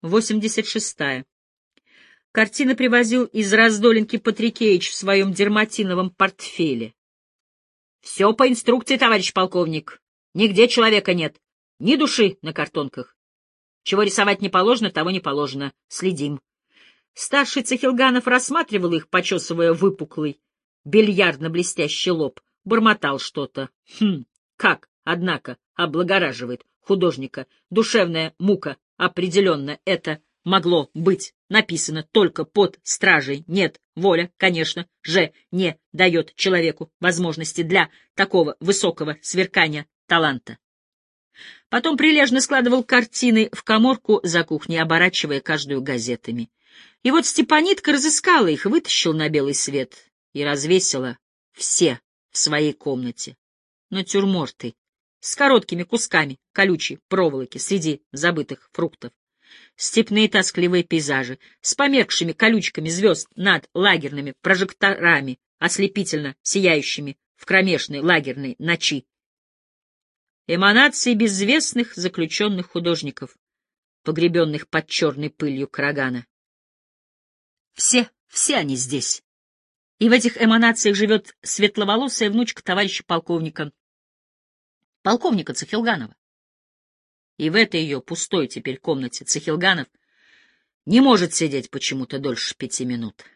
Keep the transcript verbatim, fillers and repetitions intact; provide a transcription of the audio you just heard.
восемьдесят шестая. Картины привозил из Раздолинки Патрикеич в своем дерматиновом портфеле. — Все по инструкции, товарищ полковник. Нигде человека нет. Ни души на картонках. Чего рисовать не положено, того не положено. Следим. Старший Цехилганов рассматривал их, почесывая выпуклый, бильярдно-блестящий лоб, бормотал что-то. Хм, как, однако, облагораживает художника. Душевная мука, определенно, это могло быть написано только под стражей. Нет, воля, конечно же, не дает человеку возможности для такого высокого сверкания таланта. Потом прилежно складывал картины в каморку за кухней, оборачивая каждую газетами. И вот Степанитка разыскала их, вытащила на белый свет и развесила все в своей комнате. Натюрморты с короткими кусками колючей проволоки среди забытых фруктов. Степные тоскливые пейзажи с померкшими колючками звезд над лагерными прожекторами, ослепительно сияющими в кромешной лагерной ночи. Эманации безвестных заключенных художников, погребенных под черной пылью Карагана. Все, все они здесь. И в этих эманациях живет светловолосая внучка товарища полковника, полковника Цехилганова. И в этой ее пустой теперь комнате Цехилганов не может сидеть почему-то дольше пяти минут.